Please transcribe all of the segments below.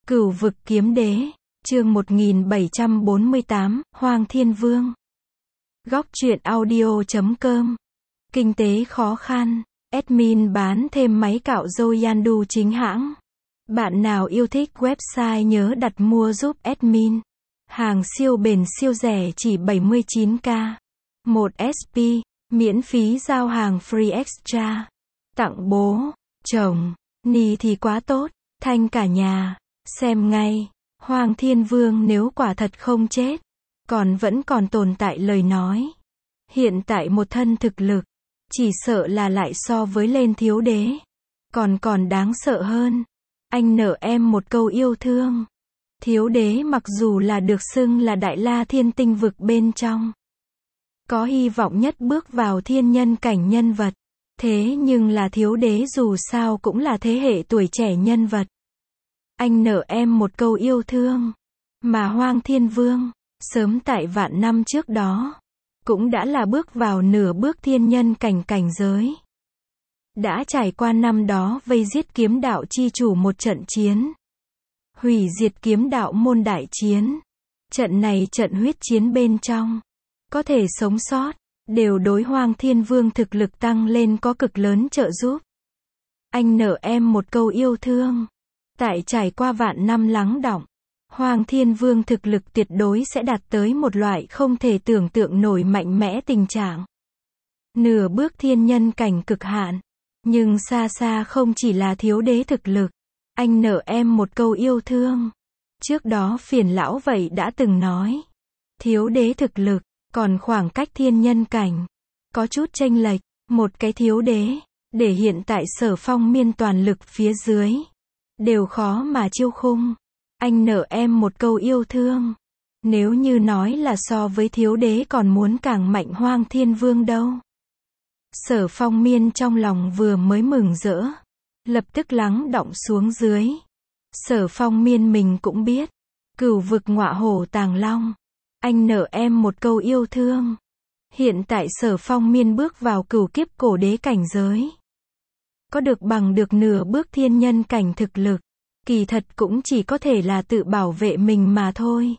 Cửu vực kiếm đế, chương 1748, Hoang Thiên Vương. Góc truyện audio.com. Kinh tế khó khăn, admin bán thêm máy cạo râu Yandu chính hãng. Bạn nào yêu thích website nhớ đặt mua giúp admin. Hàng siêu bền siêu rẻ chỉ 79k. 1 SP, miễn phí giao hàng free extra. Tặng bố, chồng, ni thì quá tốt, thanh cả nhà. Xem ngay, Hoang Thiên Vương nếu quả thật không chết, vẫn còn tồn tại lời nói. Hiện tại một thân thực lực, chỉ sợ là lại so với lên thiếu đế. Còn đáng sợ hơn. Anh nợ em một câu yêu thương. Thiếu đế mặc dù là được xưng là đại la thiên tinh vực bên trong. Có hy vọng nhất bước vào thiên nhân cảnh nhân vật. Thế nhưng là thiếu đế dù sao cũng là thế hệ tuổi trẻ nhân vật. Anh nợ em một câu yêu thương. Mà Hoang Thiên Vương, sớm tại vạn năm trước đó, cũng đã là bước vào nửa bước thiên nhân cảnh giới. Đã trải qua năm đó vây giết kiếm đạo chi chủ một trận chiến. Hủy diệt kiếm đạo môn đại chiến. Trận này trận huyết chiến bên trong. Có thể sống sót, đều đối Hoang Thiên Vương thực lực tăng lên có cực lớn trợ giúp. Anh nợ em một câu yêu thương. Tại trải qua vạn năm lắng đọng, Hoang Thiên Vương thực lực tuyệt đối sẽ đạt tới một loại không thể tưởng tượng nổi mạnh mẽ tình trạng. Nửa bước thiên nhân cảnh cực hạn, nhưng xa xa không chỉ là thiếu đế thực lực. Anh nợ em một câu yêu thương. Trước đó Phiền lão vậy đã từng nói, thiếu đế thực lực, còn khoảng cách thiên nhân cảnh, có chút chênh lệch, một cái thiếu đế, để hiện tại Sở Phong Miên toàn lực phía dưới. Đều khó mà chiêu khung. Anh nợ em một câu yêu thương. Nếu như nói là so với thiếu đế còn muốn càng mạnh Hoang Thiên Vương đâu. Sở Phong Miên trong lòng vừa mới mừng rỡ, lập tức lắng đọng xuống dưới. Sở Phong Miên mình cũng biết, cửu vực ngọa hổ tàng long. Anh nợ em một câu yêu thương. Hiện tại Sở Phong Miên bước vào cửu kiếp cổ đế cảnh giới. Có được bằng được nửa bước thiên nhân cảnh thực lực, kỳ thật cũng chỉ có thể là tự bảo vệ mình mà thôi.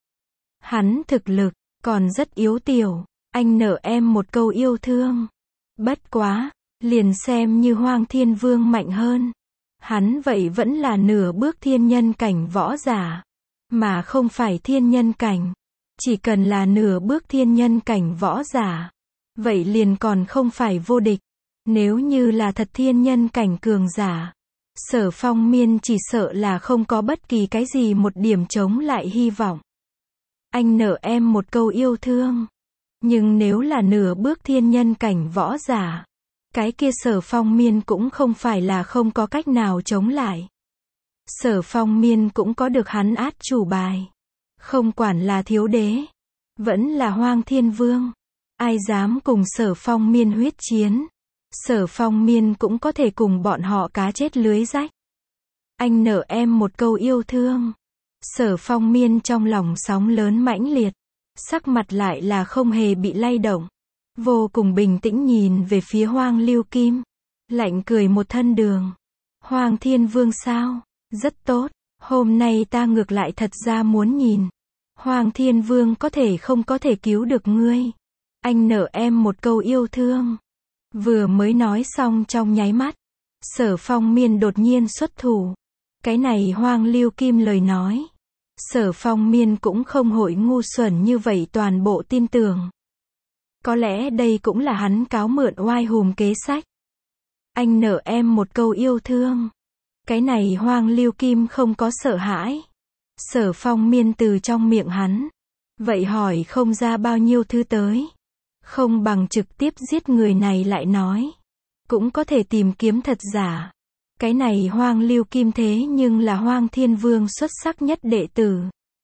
Hắn thực lực, còn rất yếu tiểu, anh nợ em một câu yêu thương. Bất quá, liền xem như Hoang Thiên Vương mạnh hơn. Hắn vậy vẫn là nửa bước thiên nhân cảnh võ giả, mà không phải thiên nhân cảnh. Chỉ cần là nửa bước thiên nhân cảnh võ giả, vậy liền còn không phải vô địch. Nếu như là thật thiên nhân cảnh cường giả, Sở Phong Miên chỉ sợ là không có bất kỳ cái gì một điểm chống lại hy vọng. Anh nợ em một câu yêu thương. Nhưng nếu là nửa bước thiên nhân cảnh võ giả, cái kia Sở Phong Miên cũng không phải là không có cách nào chống lại. Sở Phong Miên cũng có được hắn át chủ bài. Không quản là thiếu đế, vẫn là Hoang Thiên Vương, ai dám cùng Sở Phong Miên huyết chiến. Sở Phong Miên cũng có thể cùng bọn họ cá chết lưới rách. Anh nợ em một câu yêu thương. Sở Phong Miên trong lòng sóng lớn mãnh liệt, sắc mặt lại là không hề bị lay động, vô cùng bình tĩnh nhìn về phía Hoang Lưu Kim, lạnh cười một thân đường. Hoang Thiên Vương sao? Rất tốt, hôm nay ta ngược lại thật ra muốn nhìn, Hoang Thiên Vương có thể không có thể cứu được ngươi. Anh nợ em một câu yêu thương. Vừa mới nói xong trong nháy mắt, Sở Phong Miên đột nhiên xuất thủ. Cái này Hoang Lưu Kim lời nói, Sở Phong Miên cũng không hội ngu xuẩn như vậy toàn bộ tin tưởng. Có lẽ đây cũng là hắn cáo mượn oai hùm kế sách. Anh nợ em một câu yêu thương. Cái này Hoang Lưu Kim không có sợ hãi. Sở Phong Miên từ trong miệng hắn, vậy hỏi không ra bao nhiêu thứ tới. Không bằng trực tiếp giết người này lại nói. Cũng có thể tìm kiếm thật giả. Cái này Hoang Lưu Kim thế nhưng là Hoang Thiên Vương xuất sắc nhất đệ tử.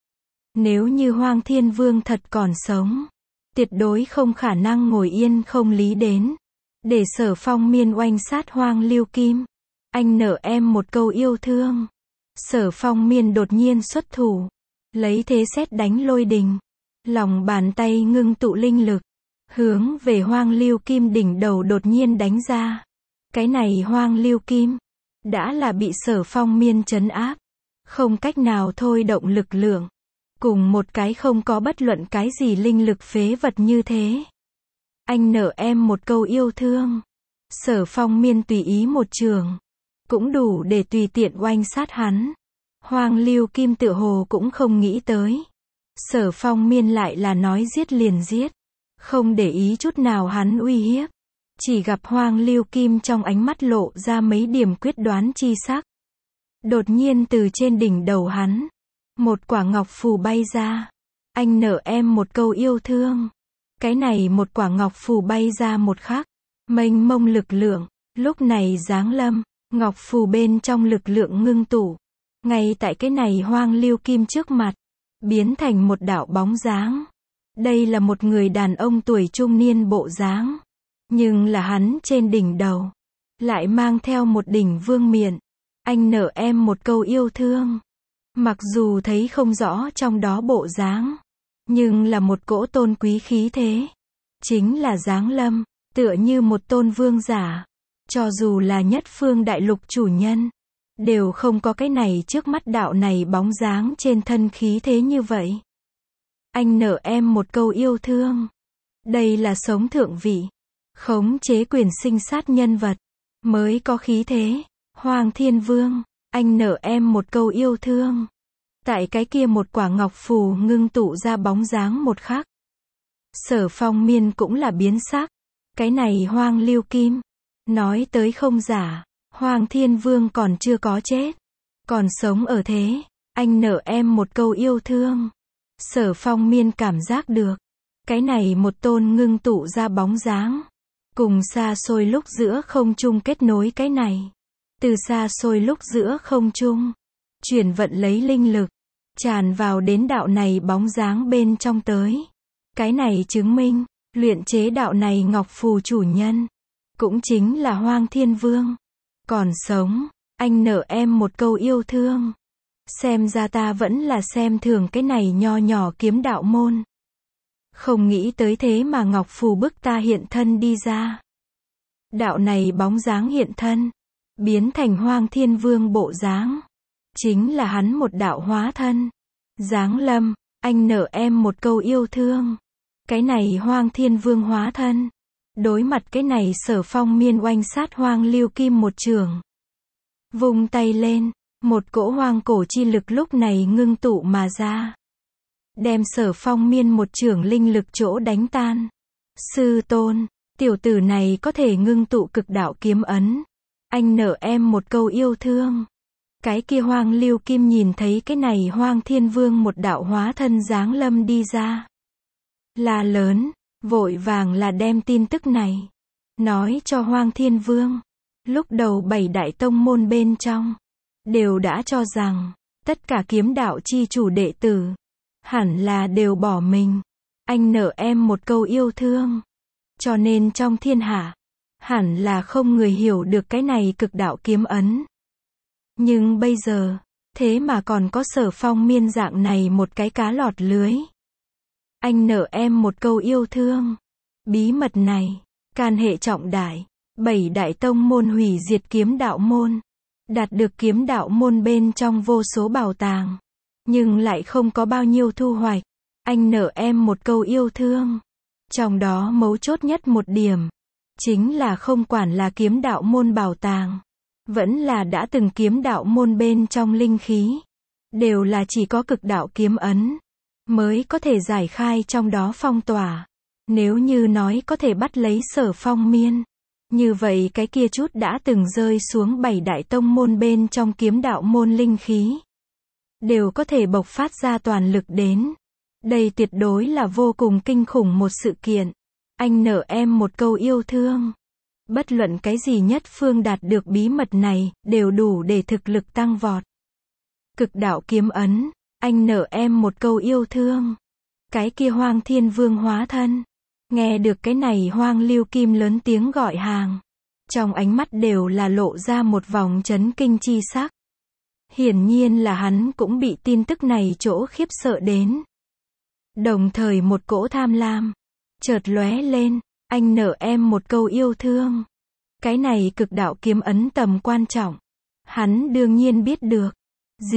Nếu như Hoang Thiên Vương thật còn sống, tuyệt đối không khả năng ngồi yên không lý đến. Để Sở Phong Miên oanh sát Hoang Lưu Kim. Anh nợ em một câu yêu thương. Sở Phong Miên đột nhiên xuất thủ. Lấy thế sét đánh lôi đình. Lòng bàn tay ngưng tụ linh lực. Hướng về Hoang Lưu Kim đỉnh đầu đột nhiên đánh ra. Cái này Hoang Lưu Kim đã là bị Sở Phong Miên trấn áp, không cách nào thôi động lực lượng. Cùng một cái không có bất luận cái gì linh lực phế vật như thế. Anh nợ em một câu yêu thương. Sở Phong Miên tùy ý một trường. Cũng đủ để tùy tiện oanh sát hắn. Hoàng Lưu Kim tựa hồ cũng không nghĩ tới. Sở Phong Miên lại là nói giết liền giết. Không để ý chút nào hắn uy hiếp. Chỉ gặp Hoàng Lưu Kim trong ánh mắt lộ ra mấy điểm quyết đoán chi sắc. Đột nhiên từ trên đỉnh đầu hắn. Một quả ngọc phù bay ra. Anh nợ em một câu yêu thương. Cái này một quả ngọc phù bay ra một khắc. Mênh mông lực lượng. Lúc này giáng lâm. Ngọc phù bên trong lực lượng ngưng tụ. Ngay tại cái này Hoàng Lưu Kim trước mặt. Biến thành một đạo bóng dáng. Đây là một người đàn ông tuổi trung niên bộ dáng. Nhưng là hắn trên đỉnh đầu. Lại mang theo một đỉnh vương miện. Anh nợ em một câu yêu thương. Mặc dù thấy không rõ trong đó bộ dáng. Nhưng là một cỗ tôn quý khí thế. Chính là giáng lâm. Tựa như một tôn vương giả. Cho dù là nhất phương đại lục chủ nhân. Đều không có cái này trước mắt đạo này bóng dáng trên thân khí thế như vậy. Anh nợ em một câu yêu thương. Đây là sống thượng vị. Khống chế quyền sinh sát nhân vật. Mới có khí thế. Hoàng Thiên Vương. Anh nợ em một câu yêu thương. Tại cái kia một quả ngọc phù ngưng tụ ra bóng dáng một khắc. Sở Phong Miên cũng là biến sắc. Cái này Hoàng Lưu Kim. Nói tới không giả. Hoàng Thiên Vương còn chưa có chết. Còn sống ở thế. Anh nợ em một câu yêu thương. Sở Phong Miên cảm giác được. Cái này một tôn ngưng tụ ra bóng dáng. Cùng xa xôi lúc giữa không trung kết nối cái này. Từ xa xôi lúc giữa không trung. Chuyển vận lấy linh lực. Tràn vào đến đạo này bóng dáng bên trong tới. Cái này chứng minh. Luyện chế đạo này ngọc phù chủ nhân. Cũng chính là Hoàng Thiên Vương. Còn sống. Anh nợ em một câu yêu thương. Xem ra ta vẫn là xem thường cái này nho nhỏ kiếm đạo môn. Không nghĩ tới thế mà ngọc phù bức ta hiện thân đi ra. Đạo này bóng dáng hiện thân. Biến thành Hoàng Thiên Vương bộ dáng. Chính là hắn một đạo hóa thân. Giáng lâm. Anh nợ em một câu yêu thương. Cái này Hoàng Thiên Vương hóa thân. Đối mặt cái này Sở Phong Miên oanh sát Hoàng Lưu Kim một trường. Vung tay lên. Một cỗ hoang cổ chi lực lúc này ngưng tụ mà ra. Đem Sở Phong Miên một trường linh lực chỗ đánh tan. Sư tôn. Tiểu tử này có thể ngưng tụ cực đạo kiếm ấn. Anh nợ em một câu yêu thương. Cái kia Hoàng Lưu Kim nhìn thấy cái này Hoàng Thiên Vương một đạo hóa thân giáng lâm đi ra. La lớn. Vội vàng là đem tin tức này. Nói cho Hoàng Thiên Vương. Lúc đầu 7 đại tông môn bên trong. Đều đã cho rằng. Tất cả kiếm đạo chi chủ đệ tử. Hẳn là đều bỏ mình. Anh nợ em một câu yêu thương. Cho nên trong thiên hạ. Hẳn là không người hiểu được cái này cực đạo kiếm ấn. Nhưng bây giờ. Thế mà còn có Sở Phong Miên dạng này một cái cá lọt lưới. Anh nợ em một câu yêu thương. Bí mật này. Can hệ trọng đại. 7 đại tông môn hủy diệt kiếm đạo môn. Đạt được kiếm đạo môn bên trong vô số bảo tàng. Nhưng lại không có bao nhiêu thu hoạch. Anh nợ em một câu yêu thương. Trong đó mấu chốt nhất một điểm. Chính là không quản là kiếm đạo môn bảo tàng. Vẫn là đã từng kiếm đạo môn bên trong linh khí. Đều là chỉ có cực đạo kiếm ấn. Mới có thể giải khai trong đó phong tỏa. Nếu như nói có thể bắt lấy Sở Phong Miên. Như vậy cái kia chút đã từng rơi xuống 7 đại tông môn bên trong kiếm đạo môn linh khí. Đều có thể bộc phát ra toàn lực đến. Đây tuyệt đối là vô cùng kinh khủng một sự kiện. Anh nợ em một câu yêu thương. Bất luận cái gì nhất phương đạt được bí mật này, đều đủ để thực lực tăng vọt. Cực đạo kiếm ấn. Anh nợ em một câu yêu thương. Cái kia Hoàng Thiên Vương hóa thân. Nghe được cái này Hoàng Lưu Kim lớn tiếng gọi hàng. Trong ánh mắt đều là lộ ra một vòng chấn kinh chi sắc. Hiển nhiên là hắn cũng bị tin tức này chỗ khiếp sợ đến. Đồng thời một cỗ tham lam. Chợt lóe lên. Anh nợ em một câu yêu thương. Cái này cực đạo kiếm ấn tầm quan trọng. Hắn đương nhiên biết được. Diệt.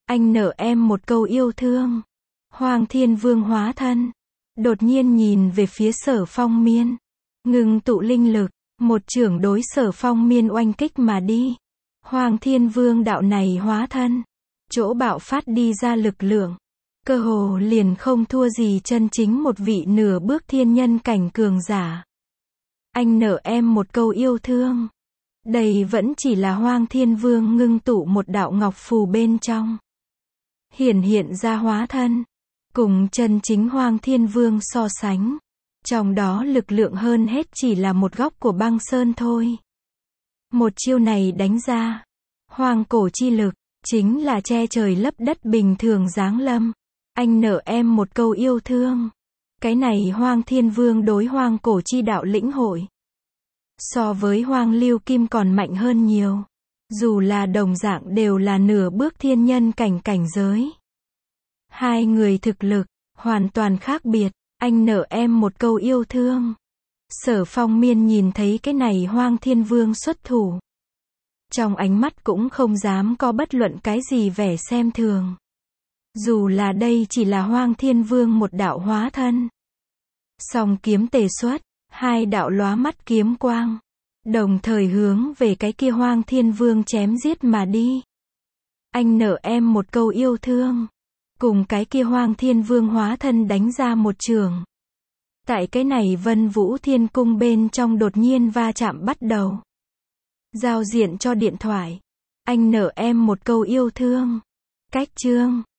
Anh nợ em một câu yêu thương. Hoàng Thiên Vương hóa thân. Đột nhiên nhìn về phía Sở Phong Miên. Ngưng tụ linh lực. Một chưởng đối Sở Phong Miên oanh kích mà đi. Hoàng Thiên Vương đạo này hóa thân. Chỗ bạo phát đi ra lực lượng. Cơ hồ liền không thua gì chân chính một vị nửa bước thiên nhân cảnh cường giả. Anh nợ em một câu yêu thương. Đây vẫn chỉ là Hoàng Thiên Vương ngưng tụ một đạo ngọc phù bên trong. Hiện ra hóa thân. Cùng chân chính Hoàng Thiên Vương so sánh. Trong đó lực lượng hơn hết chỉ là một góc của băng sơn thôi. Một chiêu này đánh ra. Hoàng cổ chi lực. Chính là che trời lấp đất bình thường giáng lâm. Anh nợ em một câu yêu thương. Cái này Hoàng Thiên Vương đối Hoàng cổ chi đạo lĩnh hội. So với Hoàng Lưu Kim còn mạnh hơn nhiều. Dù là đồng dạng đều là nửa bước thiên nhân cảnh giới. Hai người thực lực, hoàn toàn khác biệt. Anh nợ em một câu yêu thương. Sở Phong Miên nhìn thấy cái này Hoàng Thiên Vương xuất thủ. Trong ánh mắt cũng không dám có bất luận cái gì vẻ xem thường. Dù là đây chỉ là Hoàng Thiên Vương một đạo hóa thân. Song kiếm tề xuất, hai đạo lóa mắt kiếm quang. Đồng thời hướng về cái kia Hoàng Thiên Vương chém giết mà đi. Anh nợ em một câu yêu thương. Cùng cái kia Hoàng Thiên Vương hóa thân đánh ra một trường. Tại cái này Vân Vũ Thiên Cung bên trong đột nhiên va chạm bắt đầu. Giao diện cho điện thoại. Anh nợ em một câu yêu thương. Cách chương